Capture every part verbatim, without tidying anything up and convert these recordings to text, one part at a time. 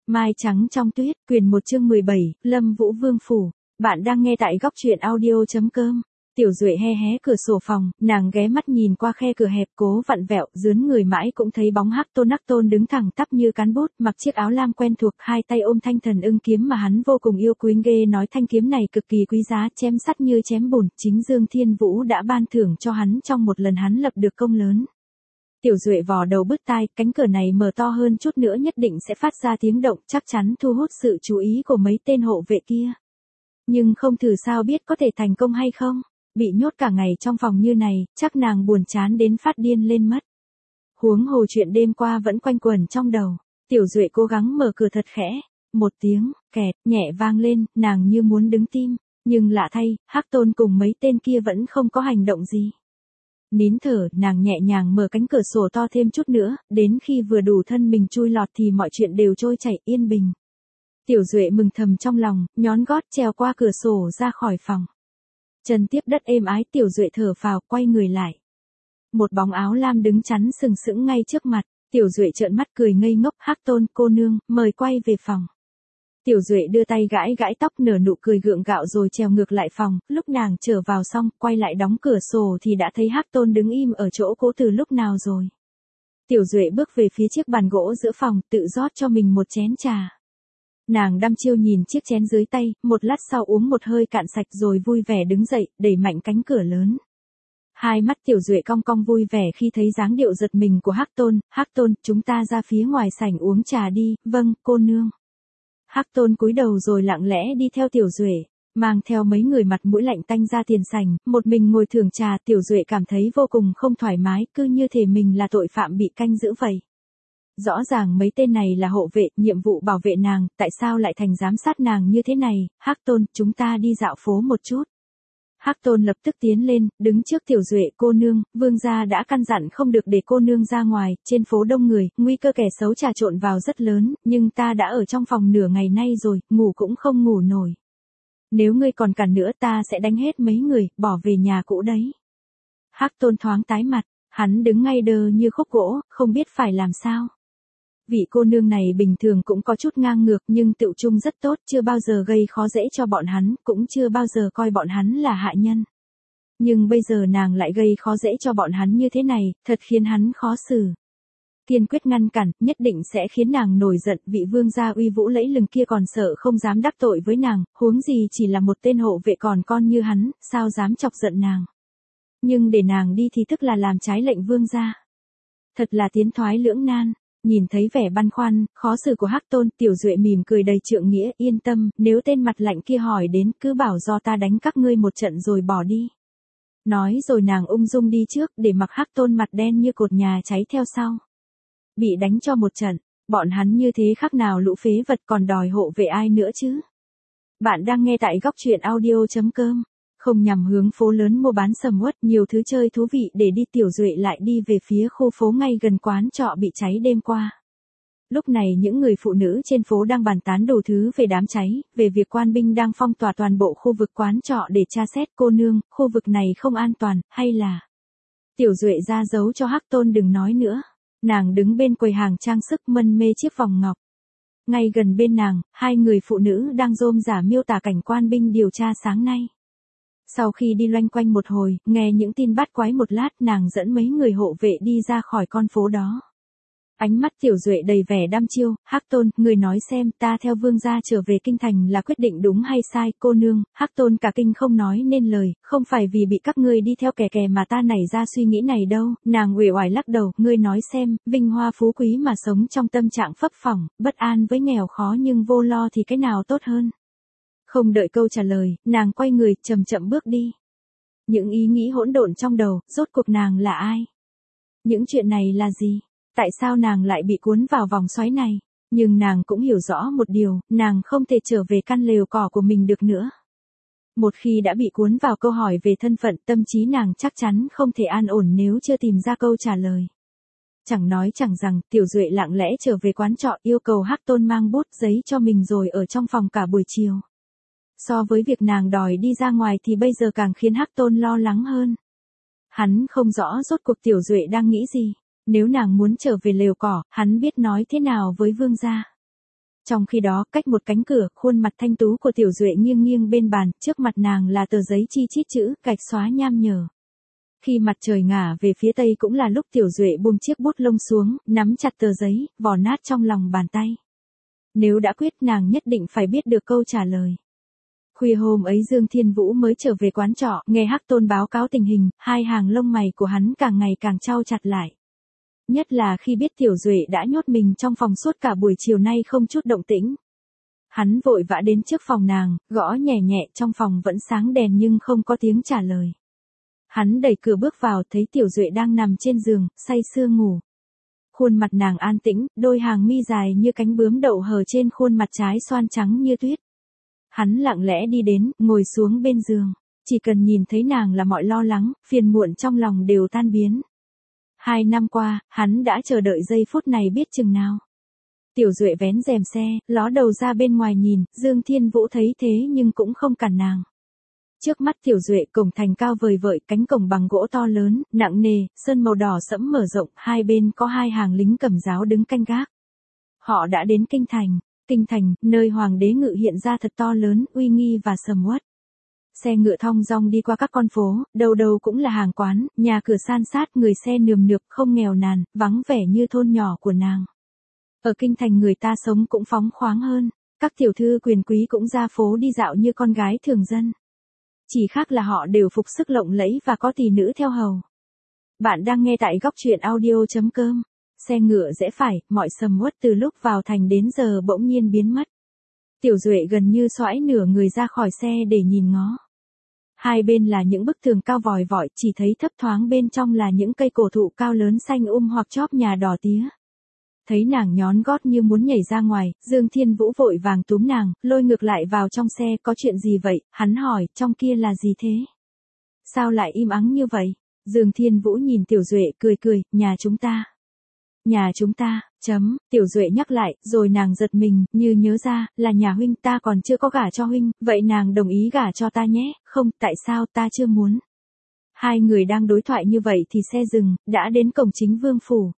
Mai trắng trong tuyết, quyền một chương mười bảy, Lâm Vũ Vương phủ. Bạn đang nghe tại góc truyện audio chấm com. Tiểu Duệ hé hé cửa sổ phòng, nàng ghé mắt nhìn qua khe cửa hẹp cố vặn vẹo, dướn người mãi cũng thấy bóng Hắc Tôn Hắc Tôn đứng thẳng tắp như cán bút, mặc chiếc áo lam quen thuộc, hai tay ôm thanh thần ưng kiếm mà hắn vô cùng yêu quý, ghê nói thanh kiếm này cực kỳ quý giá, chém sắt như chém bùn, chính Dương Thiên Vũ đã ban thưởng cho hắn trong một lần hắn lập được công lớn. Tiểu Duệ vò đầu bứt tai, cánh cửa này mở to hơn chút nữa nhất định sẽ phát ra tiếng động, chắc chắn thu hút sự chú ý của mấy tên hộ vệ kia. Nhưng không thử sao biết có thể thành công hay không, bị nhốt cả ngày trong phòng như này, chắc nàng buồn chán đến phát điên lên mất. Huống hồ chuyện đêm qua vẫn quanh quẩn trong đầu, Tiểu Duệ cố gắng mở cửa thật khẽ, một tiếng, kẹt, nhẹ vang lên, nàng như muốn đứng tim, nhưng lạ thay, Hắc Tôn cùng mấy tên kia vẫn không có hành động gì. Nín thở, nàng nhẹ nhàng mở cánh cửa sổ to thêm chút nữa, đến khi vừa đủ thân mình chui lọt thì mọi chuyện đều trôi chảy yên bình. Tiểu Duệ mừng thầm trong lòng, nhón gót trèo qua cửa sổ ra khỏi phòng. Chân tiếp đất êm ái, Tiểu Duệ thở phào, quay người lại. Một bóng áo lam đứng chắn sừng sững ngay trước mặt, Tiểu Duệ trợn mắt cười ngây ngốc, Hắc Tôn, cô nương, mời quay về phòng. Tiểu Duệ đưa tay gãi gãi tóc nở nụ cười gượng gạo rồi trèo ngược lại phòng, lúc nàng trở vào xong, quay lại đóng cửa sổ thì đã thấy Hắc Tôn đứng im ở chỗ cũ từ lúc nào rồi. Tiểu Duệ bước về phía chiếc bàn gỗ giữa phòng, tự rót cho mình một chén trà. Nàng đăm chiêu nhìn chiếc chén dưới tay, một lát sau uống một hơi cạn sạch rồi vui vẻ đứng dậy, đẩy mạnh cánh cửa lớn. Hai mắt Tiểu Duệ cong cong vui vẻ khi thấy dáng điệu giật mình của Hắc Tôn, Hắc Tôn, chúng ta ra phía ngoài sảnh uống trà đi, vâng, cô nương. Hắc Tôn cúi đầu rồi lặng lẽ đi theo Tiểu Duệ, mang theo mấy người mặt mũi lạnh tanh ra tiền sảnh, một mình ngồi thưởng trà. Tiểu Duệ cảm thấy vô cùng không thoải mái, cứ như thể mình là tội phạm bị canh giữ vậy. Rõ ràng mấy tên này là hộ vệ, nhiệm vụ bảo vệ nàng, tại sao lại thành giám sát nàng như thế này? Hắc Tôn, chúng ta đi dạo phố một chút. Hắc Tôn lập tức tiến lên, đứng trước Tiểu Duệ, cô nương, vương gia đã căn dặn không được để cô nương ra ngoài, trên phố đông người, nguy cơ kẻ xấu trà trộn vào rất lớn, nhưng ta đã ở trong phòng nửa ngày nay rồi, ngủ cũng không ngủ nổi. Nếu ngươi còn cản nữa ta sẽ đánh hết mấy người, bỏ về nhà cũ đấy. Hắc Tôn thoáng tái mặt, hắn đứng ngay đơ như khúc gỗ, không biết phải làm sao. Vị cô nương này bình thường cũng có chút ngang ngược nhưng tựu chung rất tốt, chưa bao giờ gây khó dễ cho bọn hắn, cũng chưa bao giờ coi bọn hắn là hạ nhân. Nhưng bây giờ nàng lại gây khó dễ cho bọn hắn như thế này, thật khiến hắn khó xử. Kiên quyết ngăn cản, nhất định sẽ khiến nàng nổi giận, vị vương gia uy vũ lẫy lừng kia còn sợ không dám đắc tội với nàng, huống gì chỉ là một tên hộ vệ còn con như hắn, sao dám chọc giận nàng. Nhưng để nàng đi thì tức là làm trái lệnh vương gia. Thật là tiến thoái lưỡng nan. Nhìn thấy vẻ băn khoăn, khó xử của Hắc Tôn, Tiểu Duệ mỉm cười đầy trượng nghĩa, yên tâm, nếu tên mặt lạnh kia hỏi đến, cứ bảo do ta đánh các ngươi một trận rồi bỏ đi. Nói rồi nàng ung dung đi trước, để mặc Hắc Tôn mặt đen như cột nhà cháy theo sau. Bị đánh cho một trận, bọn hắn như thế khác nào lũ phế vật còn đòi hộ vệ ai nữa chứ. Bạn đang nghe tại góc truyện audio chấm com. Không nhằm hướng phố lớn mua bán sầm uất, nhiều thứ chơi thú vị để đi. Tiểu Duệ lại đi về phía khu phố ngay gần quán trọ bị cháy đêm qua. Lúc này những người phụ nữ trên phố đang bàn tán đủ thứ về đám cháy, về việc quan binh đang phong tỏa toàn bộ khu vực quán trọ để tra xét. Cô nương, khu vực này không an toàn, hay là... Tiểu Duệ ra dấu cho Hắc Tôn đừng nói nữa. Nàng đứng bên quầy hàng trang sức mân mê chiếc vòng ngọc. Ngay gần bên nàng, hai người phụ nữ đang rôm rả miêu tả cảnh quan binh điều tra sáng nay. Sau khi đi loanh quanh một hồi, nghe những tin bắt quái một lát, nàng dẫn mấy người hộ vệ đi ra khỏi con phố đó. Ánh mắt Tiểu Duệ đầy vẻ đăm chiêu, Hắc Tôn, người nói xem, ta theo vương gia trở về kinh thành là quyết định đúng hay sai? Cô nương, Hắc Tôn cả kinh không nói nên lời, không phải vì bị các ngươi đi theo kè kè mà ta nảy ra suy nghĩ này đâu. Nàng uể oải lắc đầu, ngươi nói xem, vinh hoa phú quý mà sống trong tâm trạng phấp phỏng, bất an với nghèo khó nhưng vô lo thì cái nào tốt hơn? Không đợi câu trả lời, nàng quay người, chậm chậm bước đi. Những ý nghĩ hỗn độn trong đầu, rốt cuộc nàng là ai? Những chuyện này là gì? Tại sao nàng lại bị cuốn vào vòng xoáy này? Nhưng nàng cũng hiểu rõ một điều, nàng không thể trở về căn lều cỏ của mình được nữa. Một khi đã bị cuốn vào câu hỏi về thân phận, tâm trí nàng chắc chắn không thể an ổn nếu chưa tìm ra câu trả lời. Chẳng nói chẳng rằng, Tiểu Duệ lặng lẽ trở về quán trọ, yêu cầu Hắc Tôn mang bút giấy cho mình rồi ở trong phòng cả buổi chiều. So với việc nàng đòi đi ra ngoài thì bây giờ càng khiến Hắc Tôn lo lắng hơn. Hắn không rõ rốt cuộc Tiểu Duệ đang nghĩ gì. Nếu nàng muốn trở về lều cỏ, hắn biết nói thế nào với vương gia. Trong khi đó, cách một cánh cửa, khuôn mặt thanh tú của Tiểu Duệ nghiêng nghiêng bên bàn, trước mặt nàng là tờ giấy chi chít chữ, gạch xóa nham nhở. Khi mặt trời ngả về phía tây cũng là lúc Tiểu Duệ buông chiếc bút lông xuống, nắm chặt tờ giấy, vò nát trong lòng bàn tay. Nếu đã quyết, nàng nhất định phải biết được câu trả lời. Khuya hôm ấy Dương Thiên Vũ mới trở về quán trọ, nghe Hắc Tôn báo cáo tình hình, hai hàng lông mày của hắn càng ngày càng chau chặt lại. Nhất là khi biết Tiểu Duệ đã nhốt mình trong phòng suốt cả buổi chiều nay không chút động tĩnh. Hắn vội vã đến trước phòng nàng, gõ nhẹ nhẹ, trong phòng vẫn sáng đèn nhưng không có tiếng trả lời. Hắn đẩy cửa bước vào, thấy Tiểu Duệ đang nằm trên giường, say sưa ngủ. Khuôn mặt nàng an tĩnh, đôi hàng mi dài như cánh bướm đậu hờ trên khuôn mặt trái xoan trắng như tuyết. Hắn lặng lẽ đi đến, ngồi xuống bên giường. Chỉ cần nhìn thấy nàng là mọi lo lắng, phiền muộn trong lòng đều tan biến. Hai năm qua, hắn đã chờ đợi giây phút này biết chừng nào. Tiểu Duệ vén rèm xe, ló đầu ra bên ngoài nhìn, Dương Thiên Vũ thấy thế nhưng cũng không cản nàng. Trước mắt Tiểu Duệ, cổng thành cao vời vợi, cánh cổng bằng gỗ to lớn, nặng nề, sơn màu đỏ sẫm mở rộng, hai bên có hai hàng lính cầm giáo đứng canh gác. Họ đã đến kinh thành. Kinh thành, nơi hoàng đế ngự hiện ra thật to lớn, uy nghi và sầm uất. Xe ngựa thong dong đi qua các con phố, đầu đầu cũng là hàng quán, nhà cửa san sát, người xe nườm nượp, không nghèo nàn, vắng vẻ như thôn nhỏ của nàng. Ở kinh thành người ta sống cũng phóng khoáng hơn, các tiểu thư quyền quý cũng ra phố đi dạo như con gái thường dân. Chỉ khác là họ đều phục sức lộng lẫy và có tỷ nữ theo hầu. Bạn đang nghe tại góc truyện audio chấm com. Xe ngựa rẽ phải, mọi sầm uất từ lúc vào thành đến giờ bỗng nhiên biến mất. Tiểu Duệ gần như xoãi nửa người ra khỏi xe để nhìn ngó. Hai bên là những bức tường cao vòi vọi, chỉ thấy thấp thoáng bên trong là những cây cổ thụ cao lớn xanh um hoặc chóp nhà đỏ tía. Thấy nàng nhón gót như muốn nhảy ra ngoài, Dương Thiên Vũ vội vàng túm nàng, lôi ngược lại vào trong xe. Có chuyện gì vậy? Hắn hỏi, trong kia là gì thế? Sao lại im ắng như vậy? Dương Thiên Vũ nhìn Tiểu Duệ cười cười, nhà chúng ta. Nhà chúng ta, chấm, Tiểu Duệ nhắc lại, rồi nàng giật mình, như nhớ ra, là nhà huynh, ta còn chưa có gả cho huynh, vậy nàng đồng ý gả cho ta nhé? Không, tại sao, ta chưa muốn. Hai người đang đối thoại như vậy thì xe dừng, đã đến cổng chính vương phủ.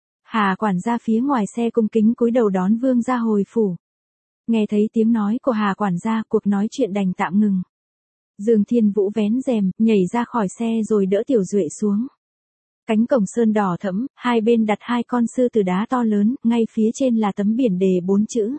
Hà quản gia phía ngoài xe cung kính cúi đầu đón vương gia hồi phủ. Nghe thấy tiếng nói của Hà quản gia, cuộc nói chuyện đành tạm ngừng. Dương Thiên Vũ vén rèm, nhảy ra khỏi xe rồi đỡ Tiểu Duệ xuống. Cánh cổng sơn đỏ thẫm, hai bên đặt hai con sư tử đá to lớn, ngay phía trên là tấm biển đề bốn chữ.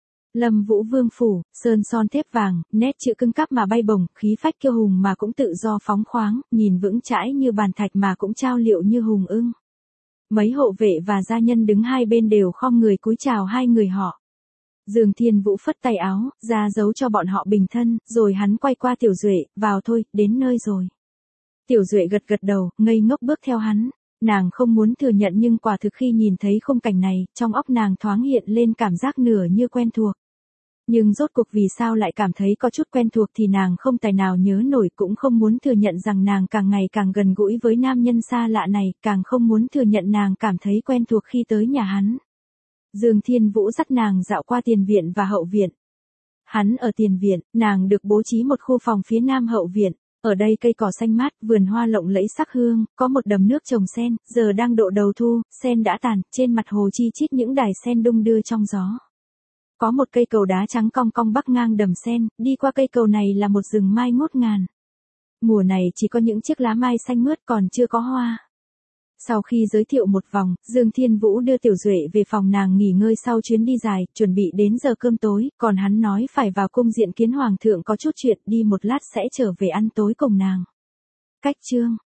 Lâm Vũ Vương Phủ, sơn son thép vàng, nét chữ cưng cáp mà bay bổng, khí phách kiêu hùng mà cũng tự do phóng khoáng, nhìn vững chãi như bàn thạch mà cũng trao liệu như hùng ưng. Mấy hộ vệ và gia nhân đứng hai bên đều khom người cúi chào hai người họ. Dương Thiên Vũ phất tay áo, ra dấu cho bọn họ bình thân, rồi hắn quay qua Tiểu Duệ, vào thôi, đến nơi rồi. Tiểu Duệ gật gật đầu, ngây ngốc bước theo hắn. Nàng không muốn thừa nhận nhưng quả thực khi nhìn thấy khung cảnh này, trong óc nàng thoáng hiện lên cảm giác nửa như quen thuộc. Nhưng rốt cuộc vì sao lại cảm thấy có chút quen thuộc thì nàng không tài nào nhớ nổi, cũng không muốn thừa nhận rằng nàng càng ngày càng gần gũi với nam nhân xa lạ này, càng không muốn thừa nhận nàng cảm thấy quen thuộc khi tới nhà hắn. Dương Thiên Vũ dắt nàng dạo qua tiền viện và hậu viện. Hắn ở tiền viện, nàng được bố trí một khu phòng phía nam hậu viện. Ở đây cây cỏ xanh mát, vườn hoa lộng lẫy sắc hương, có một đầm nước trồng sen, giờ đang độ đầu thu, sen đã tàn, trên mặt hồ chi chít những đài sen đung đưa trong gió. Có một cây cầu đá trắng cong cong bắc ngang đầm sen, đi qua cây cầu này là một rừng mai ngút ngàn. Mùa này chỉ có những chiếc lá mai xanh mướt còn chưa có hoa. Sau khi giới thiệu một vòng, Dương Thiên Vũ đưa Tiểu Duệ về phòng nàng nghỉ ngơi sau chuyến đi dài, chuẩn bị đến giờ cơm tối, còn hắn nói phải vào cung diện kiến hoàng thượng có chút chuyện, đi một lát sẽ trở về ăn tối cùng nàng. Cách chương